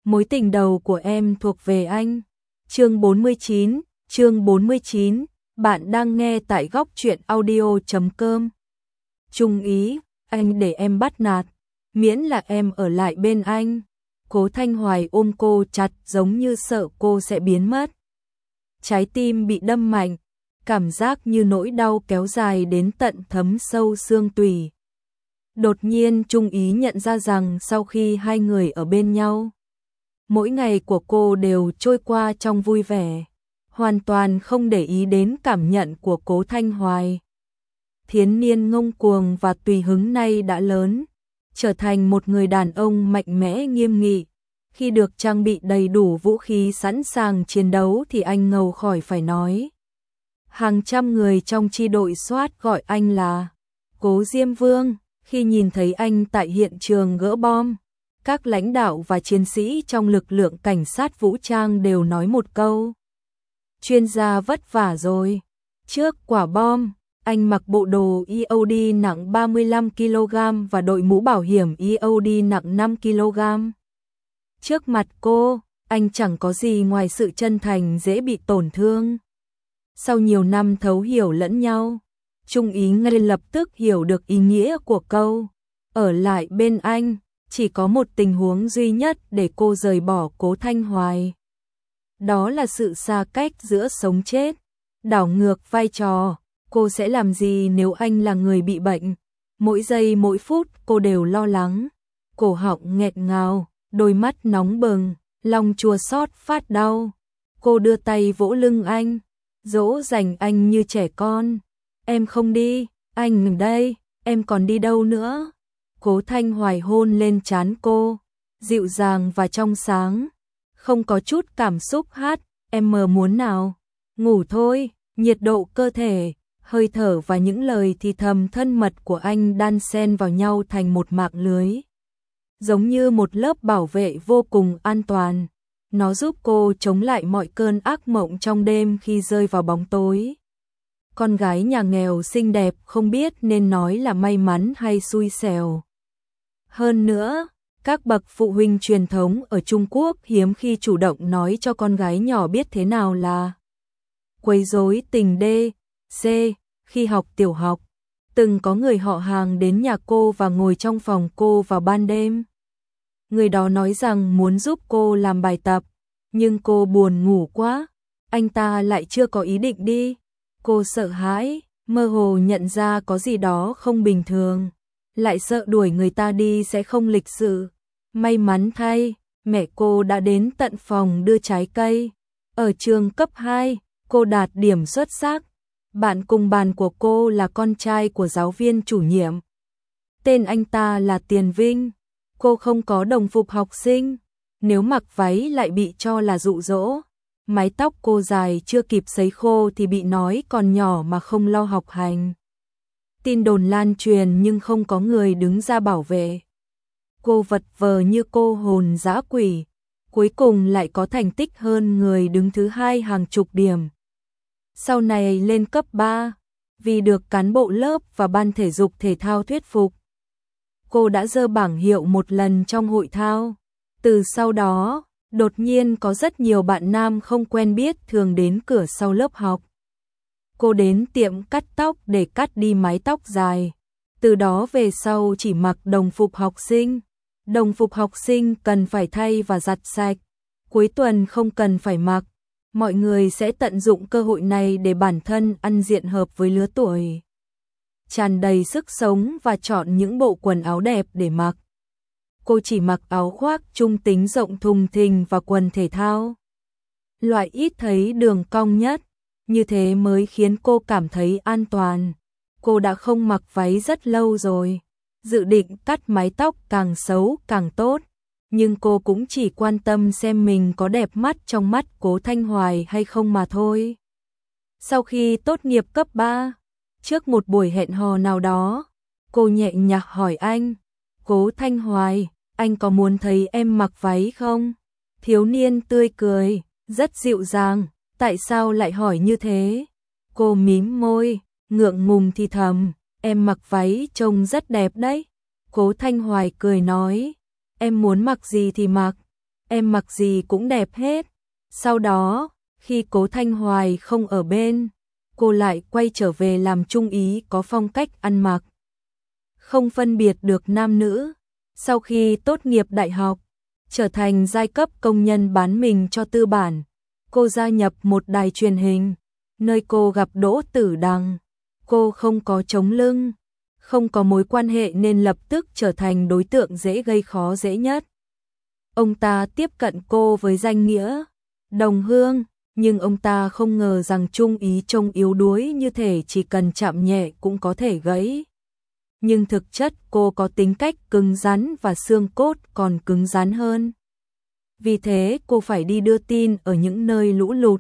Mối tình đầu của em thuộc về anh. Chương 49, bạn đang nghe tại góc truyện audio.com. Trung ý, anh để em bắt nạt, miễn là em ở lại bên anh. Cố Thanh Hoài ôm cô chặt giống như sợ cô sẽ biến mất. Trái tim bị đâm mạnh, cảm giác như nỗi đau kéo dài đến tận thấm sâu xương tủy. Đột nhiên Trung ý nhận ra rằng sau khi hai người ở bên nhau, mỗi ngày của cô đều trôi qua trong vui vẻ, hoàn toàn không để ý đến cảm nhận của Cố Thanh Hoài. Thiến niên ngông cuồng và tùy hứng nay đã lớn, trở thành một người đàn ông mạnh mẽ nghiêm nghị. Khi được trang bị đầy đủ vũ khí sẵn sàng chiến đấu thì anh ngầu khỏi phải nói. Hàng trăm người trong chi đội SWAT gọi anh là Cố Diêm Vương. Khi nhìn thấy anh tại hiện trường gỡ bom, các lãnh đạo và chiến sĩ trong lực lượng cảnh sát vũ trang đều nói một câu: chuyên gia vất vả rồi. Trước quả bom, anh mặc bộ đồ EOD nặng 35 kg và đội mũ bảo hiểm EOD nặng 5 kg. Trước mặt cô, anh chẳng có gì ngoài sự chân thành dễ bị tổn thương. Sau nhiều năm thấu hiểu lẫn nhau, Trung ý ngay lập tức hiểu được ý nghĩa của câu ở lại bên anh. Chỉ có một tình huống duy nhất để cô rời bỏ Cố Thanh Hoài. Đó là sự xa cách giữa sống chết. Đảo ngược vai trò, cô sẽ làm gì nếu anh là người bị bệnh? Mỗi giây mỗi phút cô đều lo lắng. Cổ họng nghẹt ngào, đôi mắt nóng bừng, lòng chua xót phát đau. Cô đưa tay vỗ lưng anh, dỗ dành anh như trẻ con. Em không đi, anh ở đây, em còn đi đâu nữa? Cố Thanh Hoài hôn lên trán cô, dịu dàng và trong sáng, không có chút cảm xúc hát, em mơ muốn nào? Ngủ thôi. Nhiệt độ cơ thể, hơi thở và những lời thì thầm thân mật của anh đan xen vào nhau thành một mạng lưới. Giống như một lớp bảo vệ vô cùng an toàn, nó giúp cô chống lại mọi cơn ác mộng trong đêm khi rơi vào bóng tối. Con gái nhà nghèo xinh đẹp không biết nên nói là may mắn hay xui xẻo. Hơn nữa, các bậc phụ huynh truyền thống ở Trung Quốc hiếm khi chủ động nói cho con gái nhỏ biết thế nào là quấy rối tình đê, c. Khi học tiểu học, từng có người họ hàng đến nhà cô và ngồi trong phòng cô vào ban đêm. Người đó nói rằng muốn giúp cô làm bài tập, nhưng cô buồn ngủ quá, anh ta lại chưa có ý định đi. Cô sợ hãi, mơ hồ nhận ra có gì đó không bình thường, lại sợ đuổi người ta đi sẽ không lịch sự. May mắn thay, mẹ cô đã đến tận phòng đưa trái cây. Ở trường cấp 2, cô đạt điểm xuất sắc. Bạn cùng bàn của cô là con trai của giáo viên chủ nhiệm. Tên anh ta là Tiền Vinh. Cô không có đồng phục học sinh, nếu mặc váy lại bị cho là dụ dỗ. Mái tóc cô dài chưa kịp sấy khô thì bị nói còn nhỏ mà không lo học hành. Tin đồn lan truyền nhưng không có người đứng ra bảo vệ. Cô vật vờ như cô hồn dã quỷ, cuối cùng lại có thành tích hơn người đứng thứ hai hàng chục điểm. Sau này lên cấp 3, vì được cán bộ lớp và ban thể dục thể thao thuyết phục, cô đã giơ bảng hiệu một lần trong hội thao. Từ sau đó, đột nhiên có rất nhiều bạn nam không quen biết thường đến cửa sau lớp học. Cô đến tiệm cắt tóc để cắt đi mái tóc dài. Từ đó về sau chỉ mặc đồng phục học sinh. Đồng phục học sinh cần phải thay và giặt sạch. Cuối tuần không cần phải mặc. Mọi người sẽ tận dụng cơ hội này để bản thân ăn diện hợp với lứa tuổi, tràn đầy sức sống và chọn những bộ quần áo đẹp để mặc. Cô chỉ mặc áo khoác trung tính rộng thùng thình và quần thể thao, loại ít thấy đường cong nhất, như thế mới khiến cô cảm thấy an toàn. Cô đã không mặc váy rất lâu rồi, dự định cắt mái tóc càng xấu càng tốt, nhưng cô cũng chỉ quan tâm xem mình có đẹp mắt trong mắt Cố Thanh Hoài hay không mà thôi. Sau khi tốt nghiệp cấp 3, trước một buổi hẹn hò nào đó, cô nhẹ nhàng hỏi anh: Cố Thanh Hoài, anh có muốn thấy em mặc váy không? Thiếu niên tươi cười, rất dịu dàng, tại sao lại hỏi như thế? Cô mím môi, ngượng ngùng thì thầm, em mặc váy trông rất đẹp đấy. Cố Thanh Hoài cười nói, em muốn mặc gì thì mặc. em mặc gì cũng đẹp hết. Sau đó, khi Cố Thanh Hoài không ở bên, cô lại quay trở về làm trung úy có phong cách ăn mặc không phân biệt được nam nữ. Sau khi tốt nghiệp đại học, trở thành giai cấp công nhân bán mình cho tư bản, cô gia nhập một đài truyền hình, nơi cô gặp Đỗ Tử Đằng. Cô không có chống lưng, không có mối quan hệ nên lập tức trở thành đối tượng dễ gây khó dễ nhất. Ông ta tiếp cận cô với danh nghĩa đồng hương, nhưng ông ta không ngờ rằng trung úy trông yếu đuối như thể chỉ cần chạm nhẹ cũng có thể gãy. Nhưng thực chất cô có tính cách cứng rắn và xương cốt còn cứng rắn hơn. Vì thế cô phải đi đưa tin ở những nơi lũ lụt,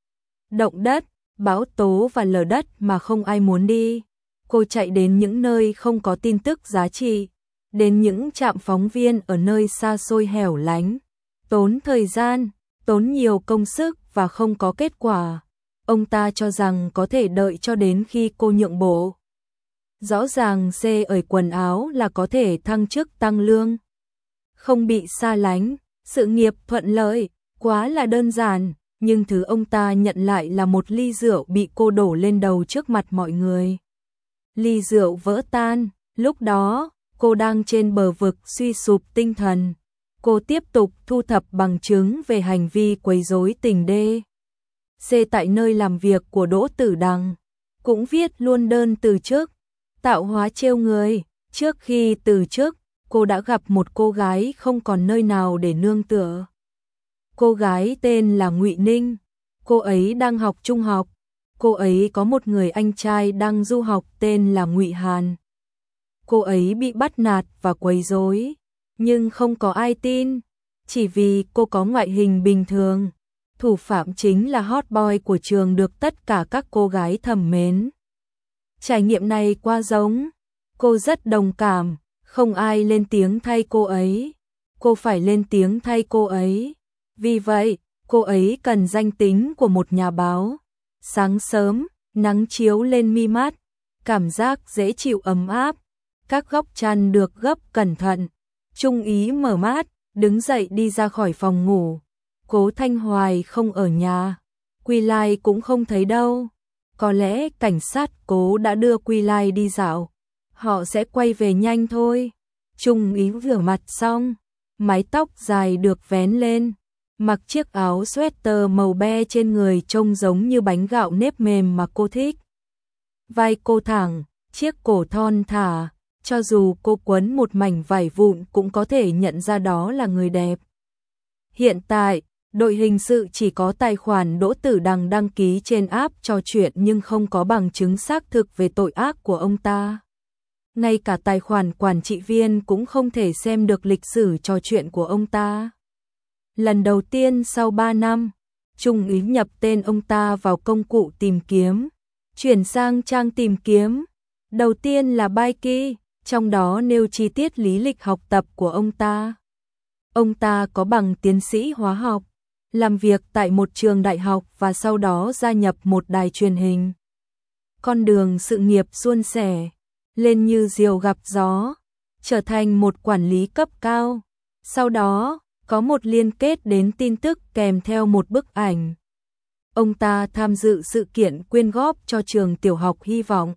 động đất, bão tố và lở đất mà không ai muốn đi. Cô chạy đến những nơi không có tin tức giá trị, đến những trạm phóng viên ở nơi xa xôi hẻo lánh, tốn thời gian, tốn nhiều công sức và không có kết quả. Ông ta cho rằng có thể đợi cho đến khi cô nhượng bộ. Rõ ràng xê ở quần áo là có thể thăng chức tăng lương, không bị xa lánh, sự nghiệp thuận lợi, quá là đơn giản, nhưng thứ ông ta nhận lại là một ly rượu bị cô đổ lên đầu trước mặt mọi người. Ly rượu vỡ tan, lúc đó, cô đang trên bờ vực suy sụp tinh thần. Cô tiếp tục thu thập bằng chứng về hành vi quấy rối tình đê. C tại nơi làm việc của Đỗ Tử Đằng, cũng viết luôn đơn từ chức, tạo hóa trêu người. Trước khi từ chức, cô đã gặp một cô gái không còn nơi nào để nương tựa. Cô gái tên là Ngụy Ninh, cô ấy đang học trung học. Cô ấy có một người anh trai đang du học tên là Ngụy Hàn. Cô ấy bị bắt nạt và quấy rối, nhưng không có ai tin, chỉ vì cô có ngoại hình bình thường. Thủ phạm chính là hot boy của trường được tất cả các cô gái thầm mến. Trải nghiệm này quá giống, cô rất đồng cảm, không ai lên tiếng thay cô ấy. Cô phải lên tiếng thay cô ấy. Vì vậy, cô ấy cần danh tính của một nhà báo. Sáng sớm, nắng chiếu lên mi mắt, cảm giác dễ chịu ấm áp. Các góc chăn được gấp cẩn thận. Trung úy mở mắt, đứng dậy đi ra khỏi phòng ngủ. Cố Thanh Hoài không ở nhà, Quy Lai cũng không thấy đâu. Có lẽ cảnh sát Cố đã đưa Quy Lai đi dạo. Họ sẽ quay về nhanh thôi. Trung úy rửa mặt xong, mái tóc dài được vén lên, mặc chiếc áo sweater màu be trên người trông giống như bánh gạo nếp mềm mà cô thích. Vai cô thẳng, chiếc cổ thon thả, cho dù cô quấn một mảnh vải vụn cũng có thể nhận ra đó là người đẹp. Hiện tại, đội hình sự chỉ có tài khoản Đỗ Tử Đằng đăng ký trên app trò chuyện nhưng không có bằng chứng xác thực về tội ác của ông ta. Ngay cả tài khoản quản trị viên cũng không thể xem được lịch sử trò chuyện của ông ta. Lần đầu tiên sau 3 năm, Trung úy nhập tên ông ta vào công cụ tìm kiếm, chuyển sang trang tìm kiếm. Đầu tiên là Baiki, trong đó nêu chi tiết lý lịch học tập của ông ta. Ông ta có bằng tiến sĩ hóa học, làm việc tại một trường đại học và sau đó gia nhập một đài truyền hình. Con đường sự nghiệp suôn sẻ, lên như diều gặp gió, trở thành một quản lý cấp cao. Sau đó, có một liên kết đến tin tức kèm theo một bức ảnh. Ông ta tham dự sự kiện quyên góp cho trường tiểu học Hy vọng.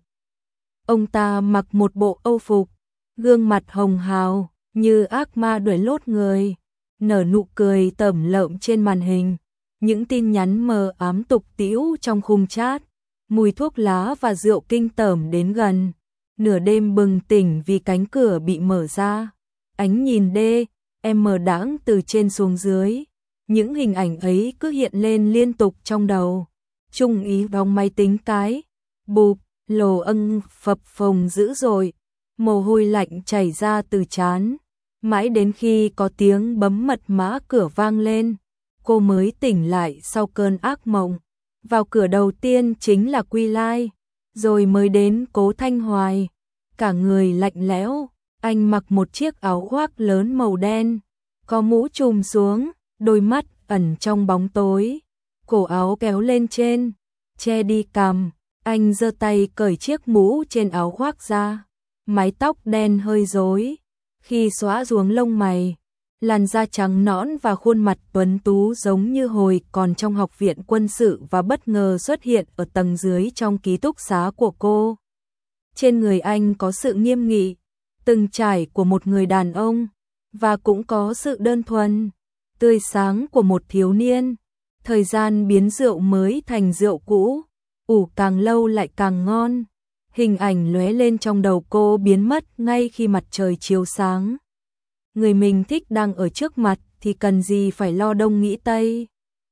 Ông ta mặc một bộ âu phục, gương mặt hồng hào, như ác ma đuổi lốt người, nở nụ cười tởm lợm trên màn hình. Những tin nhắn mờ ám tục tĩu trong khung chat, mùi thuốc lá và rượu kinh tởm đến gần. Nửa đêm bừng tỉnh vì cánh cửa bị mở ra. Ánh nhìn đê, em mờ đãng từ trên xuống dưới. Những hình ảnh ấy cứ hiện lên liên tục trong đầu. Trung úy đóng máy tính cái, bụp, lồ âng phập phồng dữ dội, mồ hôi lạnh chảy ra từ trán. Mãi đến khi có tiếng bấm mật mã cửa vang lên, cô mới tỉnh lại sau cơn ác mộng. Vào cửa đầu tiên chính là Quy Lai, rồi mới đến Cố Thanh Hoài. Cả người lạnh lẽo, anh mặc một chiếc áo khoác lớn màu đen, có mũ trùm xuống, đôi mắt ẩn trong bóng tối, cổ áo kéo lên trên, che đi cằm. Anh giơ tay cởi chiếc mũ trên áo khoác ra, mái tóc đen hơi rối, khi xõa xuống lông mày, làn da trắng nõn và khuôn mặt tuấn tú giống như hồi còn trong học viện quân sự và bất ngờ xuất hiện ở tầng dưới trong ký túc xá của cô. Trên người anh có sự nghiêm nghị, từng trải của một người đàn ông, và cũng có sự đơn thuần, tươi sáng của một thiếu niên. Thời gian biến rượu mới thành rượu cũ, ủ càng lâu lại càng ngon. Hình ảnh lóe lên trong đầu cô biến mất ngay khi mặt trời chiếu sáng. Người mình thích đang ở trước mặt thì cần gì phải lo đông nghĩ tây.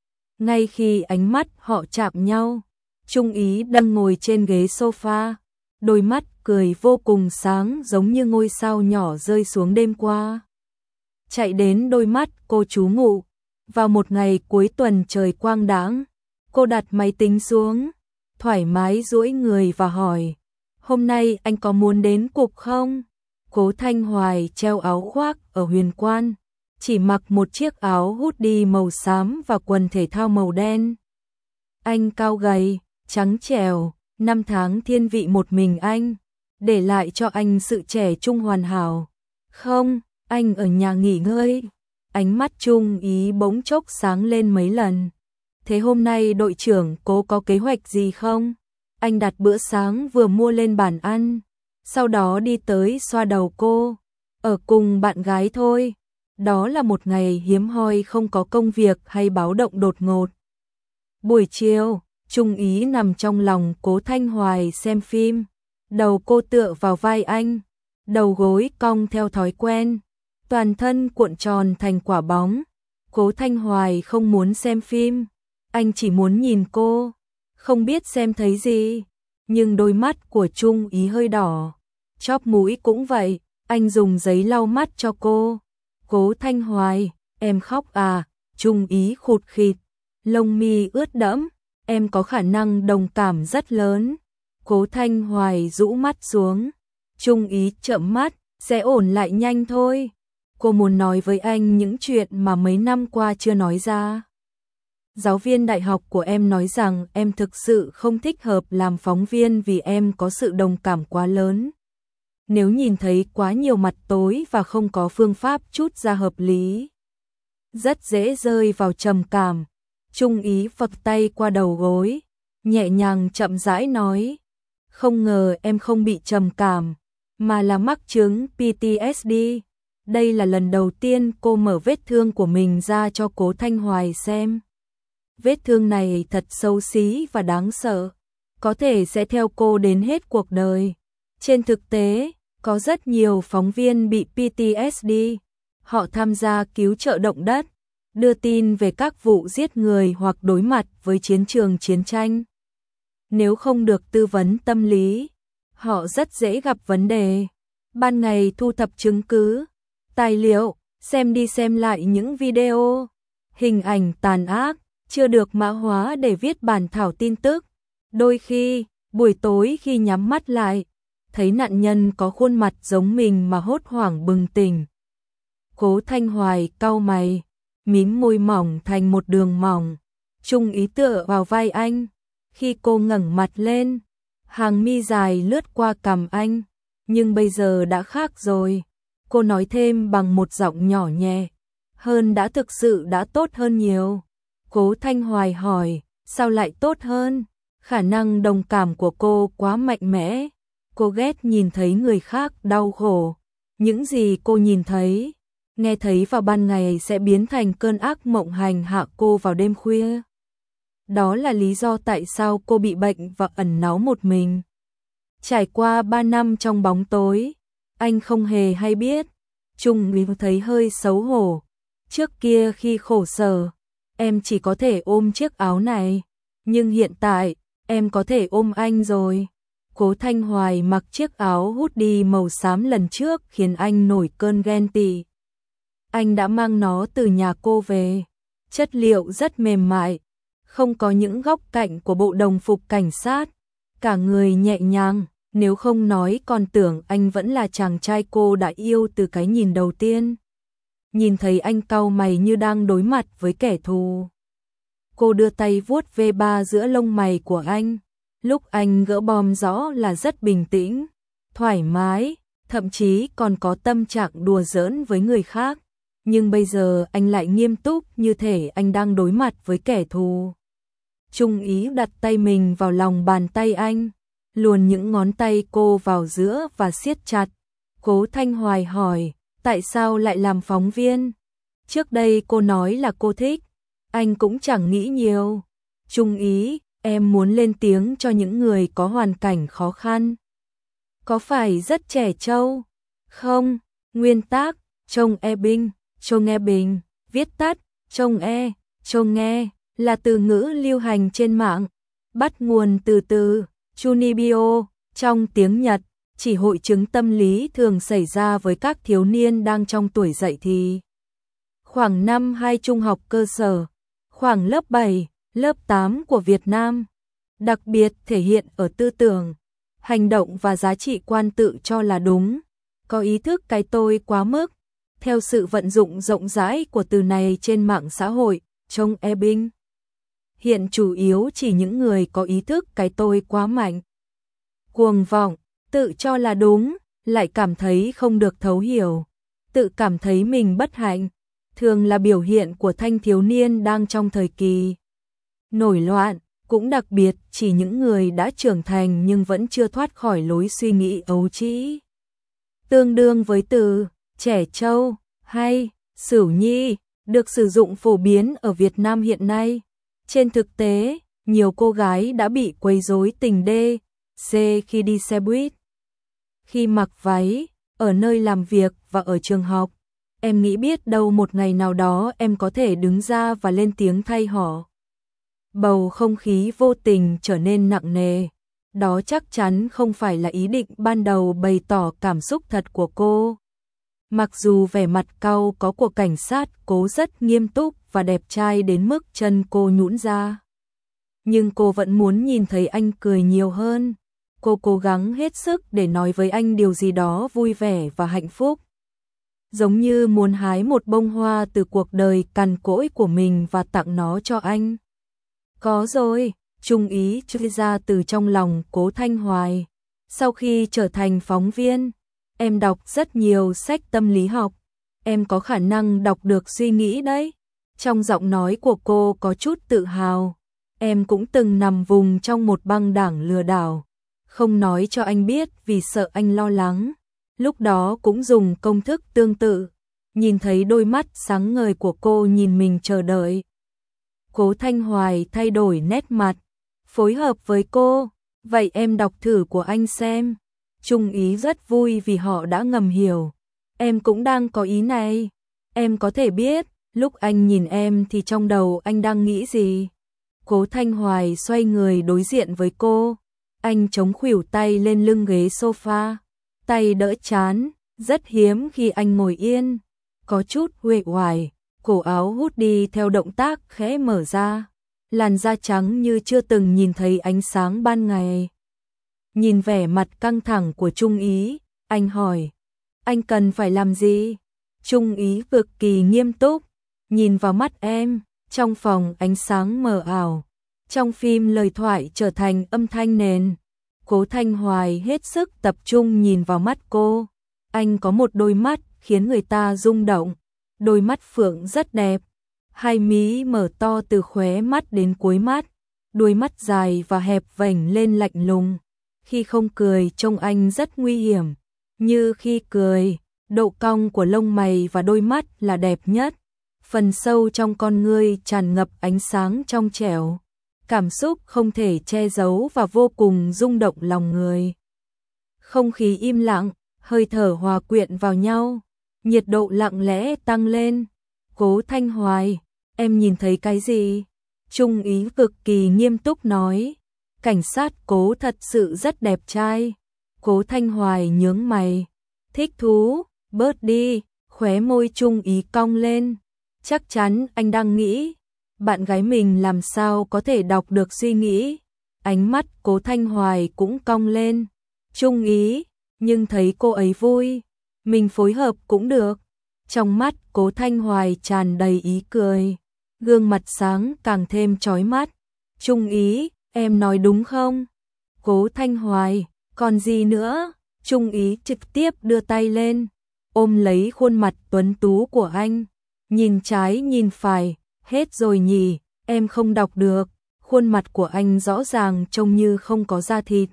Ngay khi ánh mắt họ chạm nhau, Trung Ý đang ngồi trên ghế sofa, đôi mắt cười vô cùng sáng giống như ngôi sao nhỏ rơi xuống đêm qua. Chạy đến đôi mắt cô trú ngụ. Vào một ngày cuối tuần trời quang đãng, cô đặt máy tính xuống, thoải mái duỗi người và hỏi, hôm nay anh có muốn đến cục không? Cố Thanh Hoài treo áo khoác ở Huyền Quan, chỉ mặc một chiếc áo hoodie màu xám và quần thể thao màu đen. Anh cao gầy, trắng trẻo, năm tháng thiên vị một mình anh, để lại cho anh sự trẻ trung hoàn hảo. Không, anh ở nhà nghỉ ngơi. Ánh mắt Trung Ý bỗng chốc sáng lên mấy lần. Thế hôm nay đội trưởng Cố có kế hoạch gì không? Anh đặt bữa sáng vừa mua lên bàn ăn, sau đó đi tới xoa đầu cô. Ở cùng bạn gái thôi. Đó là một ngày hiếm hoi không có công việc hay báo động đột ngột. Buổi chiều, Trung Ý nằm trong lòng Cố Thanh Hoài xem phim. Đầu cô tựa vào vai anh, đầu gối cong theo thói quen, toàn thân cuộn tròn thành quả bóng. Cố Thanh Hoài không muốn xem phim, anh chỉ muốn nhìn cô, không biết xem thấy gì, nhưng đôi mắt của Trung Ý hơi đỏ, chóp mũi cũng vậy, anh dùng giấy lau mắt cho cô. Cố Thanh Hoài, em khóc à? Trung Ý khụt khịt, lông mi ướt đẫm, em có khả năng đồng cảm rất lớn. Cố Thanh Hoài rũ mắt xuống, Trung Ý trợn mắt, sẽ ổn lại nhanh thôi. Cô muốn nói với anh những chuyện mà mấy năm qua chưa nói ra. Giáo viên đại học của em nói rằng em thực sự không thích hợp làm phóng viên vì em có sự đồng cảm quá lớn. Nếu nhìn thấy quá nhiều mặt tối và không có phương pháp chút ra hợp lý, rất dễ rơi vào trầm cảm. Trung Ý phật tay qua đầu gối, nhẹ nhàng chậm rãi nói, không ngờ em không bị trầm cảm, mà là mắc chứng PTSD. Đây là lần đầu tiên cô mở vết thương của mình ra cho Cố Thanh Hoài xem. Vết thương này thật xấu xí và đáng sợ, có thể sẽ theo cô đến hết cuộc đời. Trên thực tế, có rất nhiều phóng viên bị PTSD. Họ tham gia cứu trợ động đất, đưa tin về các vụ giết người hoặc đối mặt với chiến trường chiến tranh. Nếu không được tư vấn tâm lý, họ rất dễ gặp vấn đề. Ban ngày thu thập chứng cứ, tài liệu, xem đi xem lại những video, hình ảnh tàn ác, chưa được mã hóa để viết bản thảo tin tức. Đôi khi, buổi tối khi nhắm mắt lại, thấy nạn nhân có khuôn mặt giống mình mà hốt hoảng bừng tỉnh. Cố Thanh Hoài cau mày, mím môi mỏng thành một đường mỏng. Trung Ý tựa vào vai anh. Khi cô ngẩng mặt lên, hàng mi dài lướt qua cằm anh. Nhưng bây giờ đã khác rồi. Cô nói thêm bằng một giọng nhỏ nhẹ. Hơn đã thực sự đã tốt hơn nhiều. Cố Thanh Hoài hỏi, sao lại tốt hơn? Khả năng đồng cảm của cô quá mạnh mẽ. Cô ghét nhìn thấy người khác đau khổ. Những gì cô nhìn thấy, nghe thấy vào ban ngày sẽ biến thành cơn ác mộng hành hạ cô vào đêm khuya. Đó là lý do tại sao cô bị bệnh và ẩn náu một mình. Trải qua 3 năm trong bóng tối, anh không hề hay biết. Trung Ý thấy hơi xấu hổ. Trước kia khi khổ sở, em chỉ có thể ôm chiếc áo này. Nhưng hiện tại, em có thể ôm anh rồi. Cố Thanh Hoài mặc chiếc áo hoodie màu xám lần trước khiến anh nổi cơn ghen tị. Anh đã mang nó từ nhà cô về. Chất liệu rất mềm mại, không có những góc cạnh của bộ đồng phục cảnh sát. Cả người nhẹ nhàng, nếu không nói còn tưởng anh vẫn là chàng trai cô đã yêu từ cái nhìn đầu tiên. Nhìn thấy anh cau mày như đang đối mặt với kẻ thù. Cô đưa tay vuốt V3 giữa lông mày của anh. Lúc anh gỡ bom rõ là rất bình tĩnh, thoải mái, thậm chí còn có tâm trạng đùa giỡn với người khác. nhưng bây giờ anh lại nghiêm túc như thể anh đang đối mặt với kẻ thù. Trung Ý đặt tay mình vào lòng bàn tay anh, luồn những ngón tay cô vào giữa và siết chặt. Cố Thanh Hoài hỏi, tại sao lại làm phóng viên? Trước đây cô nói là cô thích, anh cũng chẳng nghĩ nhiều. Trung Ý, em muốn lên tiếng cho những người có hoàn cảnh khó khăn. Có phải rất trẻ trâu? Không, nguyên tác, trông e binh, trông nghe bình, viết tắt, trông nghe, là từ ngữ lưu hành trên mạng, bắt nguồn từ Chunibyo, trong tiếng Nhật, chỉ hội chứng tâm lý thường xảy ra với các thiếu niên đang trong tuổi dậy thì. Khoảng năm 2 trung học cơ sở, khoảng lớp 7, lớp 8 của Việt Nam, đặc biệt thể hiện ở tư tưởng, hành động và giá trị quan tự cho là đúng, có ý thức cái tôi quá mức, theo sự vận dụng rộng rãi của từ này trên mạng xã hội, trong e-binh. Hiện chủ yếu chỉ những người có ý thức cái tôi quá mạnh, cuồng vọng, tự cho là đúng, lại cảm thấy không được thấu hiểu, tự cảm thấy mình bất hạnh, thường là biểu hiện của thanh thiếu niên đang trong thời kỳ nổi loạn, cũng đặc biệt chỉ những người đã trưởng thành nhưng vẫn chưa thoát khỏi lối suy nghĩ ấu trĩ. Tương đương với từ trẻ trâu hay xửu nhi được sử dụng phổ biến ở Việt Nam hiện nay. Trên thực tế, nhiều cô gái đã bị quấy rối tình đê, C khi đi xe buýt, khi mặc váy, ở nơi làm việc và ở trường học. Em nghĩ biết đâu một ngày nào đó em có thể đứng ra và lên tiếng thay họ. Bầu không khí vô tình trở nên nặng nề. Đó chắc chắn không phải là ý định ban đầu bày tỏ cảm xúc thật của cô. Mặc dù vẻ mặt cau có của cảnh sát Cố rất nghiêm túc và đẹp trai đến mức chân cô nhũn ra, nhưng cô vẫn muốn nhìn thấy anh cười nhiều hơn. Cô cố gắng hết sức để nói với anh điều gì đó vui vẻ và hạnh phúc, giống như muốn hái một bông hoa từ cuộc đời cằn cỗi của mình và tặng nó cho anh. Có rồi, Trung Ý chui ra từ trong lòng Cố Thanh Hoài. Sau khi trở thành phóng viên, em đọc rất nhiều sách tâm lý học. Em có khả năng đọc được suy nghĩ đấy. Trong giọng nói của cô có chút tự hào. Em cũng từng nằm vùng trong một băng đảng lừa đảo. Không nói cho anh biết vì sợ anh lo lắng. Lúc đó cũng dùng công thức tương tự. Nhìn thấy đôi mắt sáng ngời của cô nhìn mình chờ đợi. Cố Thanh Hoài thay đổi nét mặt, phối hợp với cô. Vậy em đọc thử của anh xem. Trung Ý rất vui vì họ đã ngầm hiểu. Em cũng đang có ý này. Em có thể biết, lúc anh nhìn em thì trong đầu anh đang nghĩ gì. Cố Thanh Hoài xoay người đối diện với cô. Anh chống khuỷu tay lên lưng ghế sofa, tay đỡ trán, rất hiếm khi anh ngồi yên. Có chút uể oải, cổ áo hút đi theo động tác khẽ mở ra. Làn da trắng như chưa từng nhìn thấy ánh sáng ban ngày. Nhìn vẻ mặt căng thẳng của Trung Ý, anh hỏi, anh cần phải làm gì? Trung Ý cực kỳ nghiêm túc, nhìn vào mắt em, trong phòng ánh sáng mờ ảo. Trong phim lời thoại trở thành âm thanh nền. Cố Thanh Hoài hết sức tập trung nhìn vào mắt cô. Anh có một đôi mắt khiến người ta rung động. Đôi mắt phượng rất đẹp. Hai mí mở to từ khóe mắt đến cuối mắt. Đôi mắt dài và hẹp vành lên lạnh lùng. Khi không cười trông anh rất nguy hiểm. Như khi cười, độ cong của lông mày và đôi mắt là đẹp nhất. Phần sâu trong con ngươi tràn ngập ánh sáng trong trẻo. Cảm xúc không thể che giấu và vô cùng rung động lòng người. Không khí im lặng, hơi thở hòa quyện vào nhau, nhiệt độ lặng lẽ tăng lên. Cố Thanh Hoài, em nhìn thấy cái gì? Trung Ý cực kỳ nghiêm túc nói. Cảnh sát Cố thật sự rất đẹp trai. Cố Thanh Hoài nhướng mày. Thích thú, bớt đi, khóe môi Trung Ý cong lên. Chắc chắn anh đang nghĩ, bạn gái mình làm sao có thể đọc được suy nghĩ. Ánh mắt Cố Thanh Hoài cũng cong lên. Trung Ý, nhưng thấy cô ấy vui, mình phối hợp cũng được. Trong mắt Cố Thanh Hoài tràn đầy ý cười, gương mặt sáng càng thêm chói mắt. Trung Ý, em nói đúng không? Cố Thanh Hoài, còn gì nữa? Trung Ý trực tiếp đưa tay lên, ôm lấy khuôn mặt tuấn tú của anh. Nhìn trái nhìn phải, hết rồi nhỉ, em không đọc được. Khuôn mặt của anh rõ ràng trông như không có da thịt.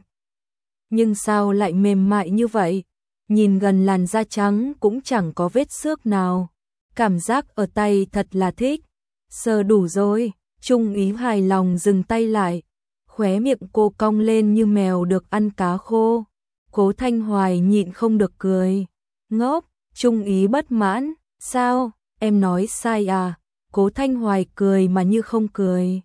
Nhưng sao lại mềm mại như vậy? Nhìn gần làn da trắng cũng chẳng có vết xước nào. Cảm giác ở tay thật là thích. Sờ đủ rồi, Trung Ý hài lòng dừng tay lại. Khóe miệng cô cong lên như mèo được ăn cá khô. Cố Thanh Hoài nhịn không được cười. Ngốc, Trung Ý bất mãn, sao, em nói sai à? Cố Thanh Hoài cười mà như không cười.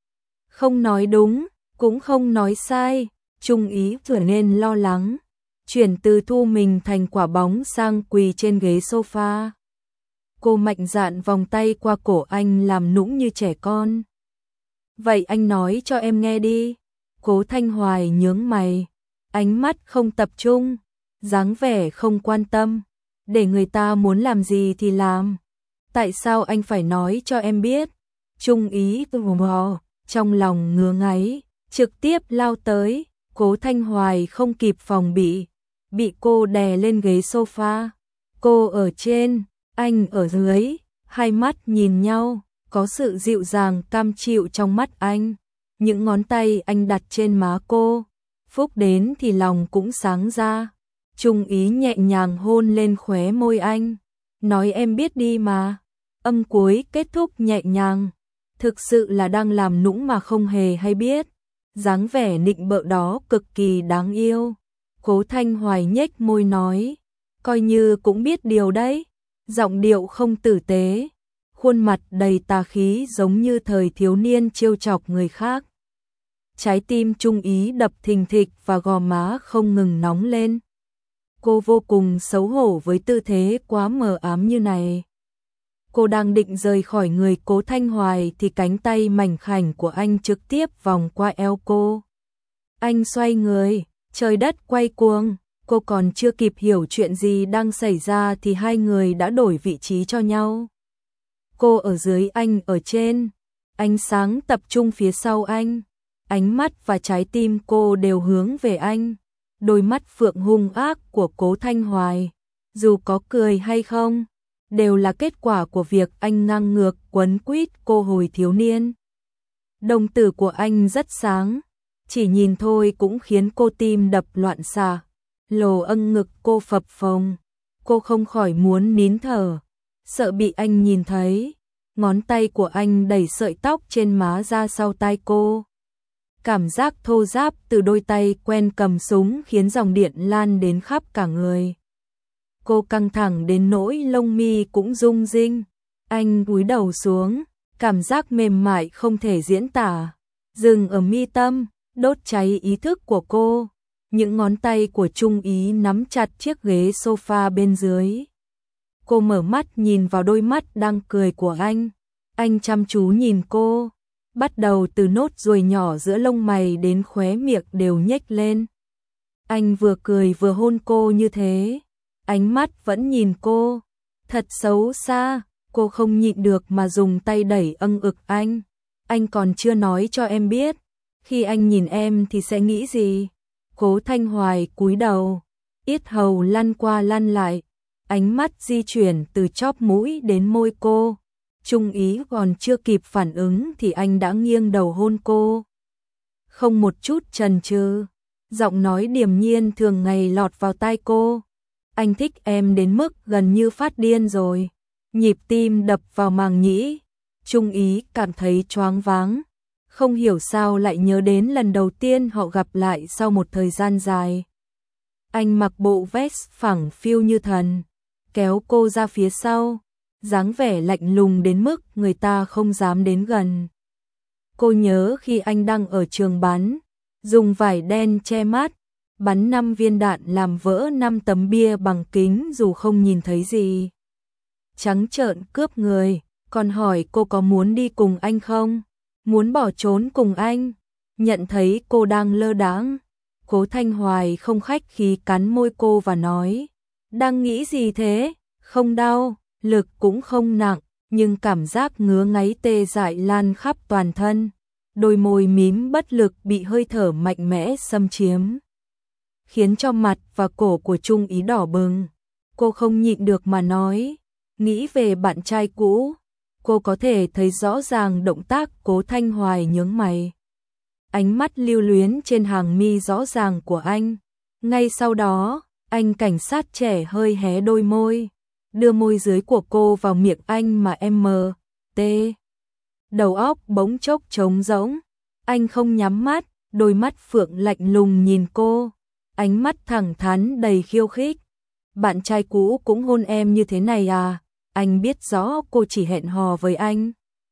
Không nói đúng, cũng không nói sai. Trung Ý trở nên lo lắng, chuyển từ thu mình thành quả bóng sang quỳ trên ghế sofa. Cô mạnh dạn vòng tay qua cổ anh làm nũng như trẻ con. Vậy anh nói cho em nghe đi. Cố Thanh Hoài nhướng mày, ánh mắt không tập trung, dáng vẻ không quan tâm, để người ta muốn làm gì thì làm. Tại sao anh phải nói cho em biết? Trung Ý trong lòng ngứa ngáy, trực tiếp lao tới. Cố Thanh Hoài không kịp phòng bị cô đè lên ghế sofa. Cô ở trên, anh ở dưới, hai mắt nhìn nhau, có sự dịu dàng cam chịu trong mắt anh. Những ngón tay anh đặt trên má cô, phúc đến thì lòng cũng sáng ra. Trung Ý nhẹ nhàng hôn lên khóe môi anh, nói em biết đi mà. Âm cuối kết thúc nhẹ nhàng, thực sự là đang làm nũng mà không hề hay biết. Dáng vẻ nịnh bợ đó cực kỳ đáng yêu. Cố Thanh Hoài nhếch môi nói, coi như cũng biết điều đấy. Giọng điệu không tử tế, khuôn mặt đầy tà khí giống như thời thiếu niên trêu chọc người khác. Trái tim Trung Ý đập thình thịch và gò má không ngừng nóng lên. Cô vô cùng xấu hổ với tư thế quá mờ ám như này. Cô đang định rời khỏi người Cố Thanh Hoài thì cánh tay mảnh khảnh của anh trực tiếp vòng qua eo cô. Anh xoay người, trời đất quay cuồng, cô còn chưa kịp hiểu chuyện gì đang xảy ra thì hai người đã đổi vị trí cho nhau. Cô ở dưới, anh ở trên, ánh sáng tập trung phía sau anh, ánh mắt và trái tim cô đều hướng về anh. Đôi mắt phượng hung ác của Cố Thanh Hoài, dù có cười hay không, đều là kết quả của việc anh ngang ngược quấn quýt cô hồi thiếu niên. Đồng tử của anh rất sáng, chỉ nhìn thôi cũng khiến cô tim đập loạn xạ. Lồ âng ngực cô phập phồng, cô không khỏi muốn nín thở, sợ bị anh nhìn thấy. Ngón tay của anh đẩy sợi tóc trên má ra sau tai cô. Cảm giác thô ráp từ đôi tay quen cầm súng khiến dòng điện lan đến khắp cả người. Cô căng thẳng đến nỗi lông mi cũng rung rinh. Anh cúi đầu xuống, cảm giác mềm mại không thể diễn tả, dừng ở mi tâm, đốt cháy ý thức của cô. Những ngón tay của Trung Ý nắm chặt chiếc ghế sofa bên dưới. Cô mở mắt nhìn vào đôi mắt đang cười của anh. Anh chăm chú nhìn cô, bắt đầu từ nốt ruồi nhỏ giữa lông mày đến khóe miệng đều nhếch lên. Anh vừa cười vừa hôn cô như thế, ánh mắt vẫn nhìn cô, thật xấu xa. Cô không nhịn được mà dùng tay đẩy âng ực anh. Anh còn chưa nói cho em biết, khi anh nhìn em thì sẽ nghĩ gì? Cố Thanh Hoài cúi đầu, yết hầu lăn qua lăn lại, ánh mắt di chuyển từ chóp mũi đến môi cô. Trung Ý còn chưa kịp phản ứng thì anh đã nghiêng đầu hôn cô. Không một chút chần chừ, giọng nói điềm nhiên thường ngày lọt vào tai cô. Anh thích em đến mức gần như phát điên rồi. Nhịp tim đập vào màng nhĩ. Trung Ý cảm thấy choáng váng, không hiểu sao lại nhớ đến lần đầu tiên họ gặp lại sau một thời gian dài. Anh mặc bộ vest phẳng phiu như thần, kéo cô ra phía sau, dáng vẻ lạnh lùng đến mức người ta không dám đến gần. Cô nhớ khi anh đang ở trường bắn, dùng vải đen che mắt, bắn 5 viên đạn làm vỡ 5 tấm bia bằng kính dù không nhìn thấy gì. Trắng trợn cướp người, còn hỏi cô có muốn đi cùng anh không? Muốn bỏ trốn cùng anh? Nhận thấy cô đang lơ đãng, Cố Thanh Hoài không khách khí cắn môi cô và nói, đang nghĩ gì thế? Không đau, lực cũng không nặng, nhưng cảm giác ngứa ngáy tê dại lan khắp toàn thân. Đôi môi mím bất lực bị hơi thở mạnh mẽ xâm chiếm, khiến cho mặt và cổ của Trung Ý đỏ bừng. Cô không nhịn được mà nói, Nghĩ về bạn trai cũ, cô có thể thấy rõ ràng động tác Cố Thanh Hoài nhướng mày. Ánh mắt lưu luyến trên hàng mi rõ ràng của anh. Ngay sau đó, anh cảnh sát trẻ hơi hé đôi môi, đưa môi dưới của cô vào miệng anh mà M.T. Đầu óc bỗng chốc trống rỗng. Anh không nhắm mắt, đôi mắt phượng lạnh lùng nhìn cô, ánh mắt thẳng thắn đầy khiêu khích. Bạn trai cũ cũng hôn em như thế này à? Anh biết rõ cô chỉ hẹn hò với anh.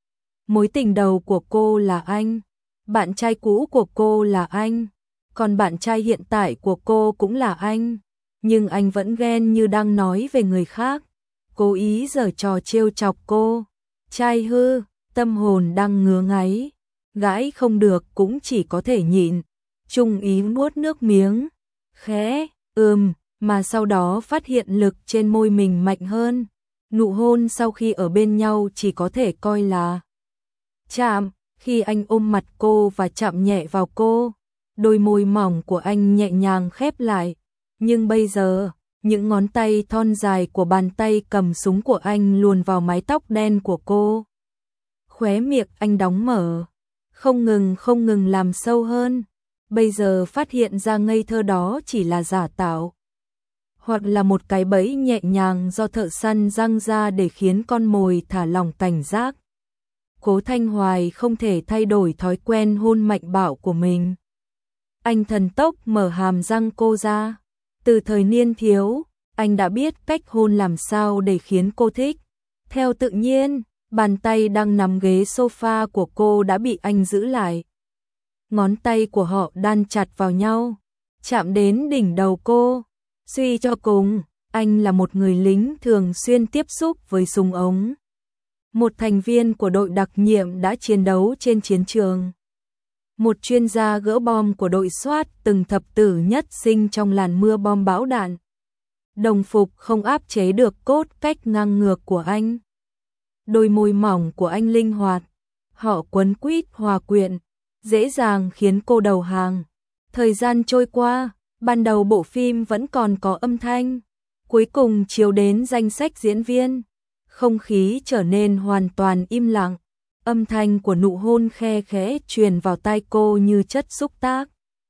Mối tình đầu của cô là anh, bạn trai cũ của cô là anh, còn bạn trai hiện tại của cô cũng là anh. Nhưng anh vẫn ghen như đang nói về người khác, cố ý giở trò trêu chọc cô. Trai hư, tâm hồn đang ngứa ngáy, gãi không được cũng chỉ có thể nhịn. Trung Ý nuốt nước miếng, khẽ, mà sau đó phát hiện lực trên môi mình mạnh hơn. Nụ hôn sau khi ở bên nhau chỉ có thể coi là chạm. Khi anh ôm mặt cô và chạm nhẹ vào cô, đôi môi mỏng của anh nhẹ nhàng khép lại. Nhưng bây giờ, những ngón tay thon dài của bàn tay cầm súng của anh luồn vào mái tóc đen của cô. Khóe miệng anh đóng mở, không ngừng làm sâu hơn. Bây giờ phát hiện ra ngây thơ đó chỉ là giả tạo, hoặc là một cái bẫy nhẹ nhàng do thợ săn giăng ra để khiến con mồi thả lỏng cảnh giác. Cố Thanh Hoài không thể thay đổi thói quen hôn mạnh bạo của mình. Anh thần tốc mở hàm răng cô ra. Từ thời niên thiếu, anh đã biết cách hôn làm sao để khiến cô thích. Theo tự nhiên, bàn tay đang nằm ghế sofa của cô đã bị anh giữ lại. Ngón tay của họ đan chặt vào nhau, chạm đến đỉnh đầu cô. Suy cho cùng, anh là một người lính thường xuyên tiếp xúc với súng ống. Một thành viên của đội đặc nhiệm đã chiến đấu trên chiến trường. Một chuyên gia gỡ bom của đội SWAT từng thập tử nhất sinh trong làn mưa bom bão đạn. Đồng phục không áp chế được cốt cách ngang ngược của anh. Đôi môi mỏng của anh linh hoạt, họ quấn quýt hòa quyện, dễ dàng khiến cô đầu hàng. Thời gian trôi qua, ban đầu bộ phim vẫn còn có âm thanh, cuối cùng chiếu đến danh sách diễn viên. Không khí trở nên hoàn toàn im lặng, âm thanh của nụ hôn khe khẽ truyền vào tai cô như chất xúc tác,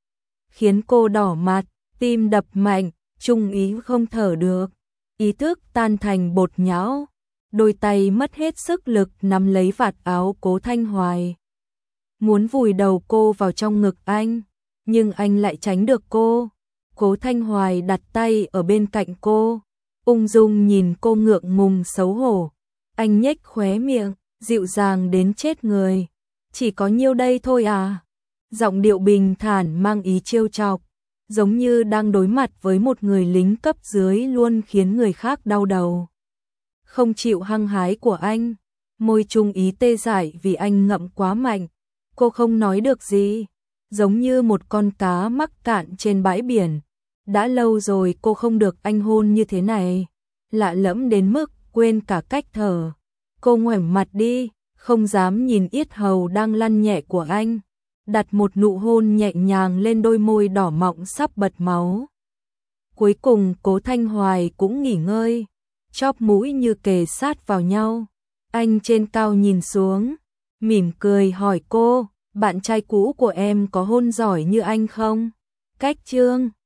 khiến cô đỏ mặt, tim đập mạnh. Trung Ý không thở được, ý thức tan thành bột nhão, đôi tay mất hết sức lực nắm lấy vạt áo Cố Thanh Hoài, muốn vùi đầu cô vào trong ngực anh, nhưng anh lại tránh được cô. Cố Thanh Hoài đặt tay ở bên cạnh cô, ung dung nhìn cô ngượng ngùng xấu hổ. Anh nhếch khóe miệng, dịu dàng đến chết người. Chỉ có nhiêu đây thôi à? Giọng điệu bình thản mang ý trêu chọc, giống như đang đối mặt với một người lính cấp dưới luôn khiến người khác đau đầu. Không chịu hăng hái của anh, môi Trung Ý tê dại vì anh ngậm quá mạnh. Cô không nói được gì, giống như một con cá mắc cạn trên bãi biển. Đã lâu rồi cô không được anh hôn như thế này, lạ lẫm đến mức quên cả cách thở. Cô ngoảnh mặt đi, không dám nhìn yết hầu đang lăn nhẹ của anh, đặt một nụ hôn nhẹ nhàng lên đôi môi đỏ mọng sắp bật máu. Cuối cùng Cố Thanh Hoài cũng nghỉ ngơi, chóp mũi như kề sát vào nhau. Anh trên cao nhìn xuống, mỉm cười hỏi cô, bạn trai cũ của em có hôn giỏi như anh không? Cách chương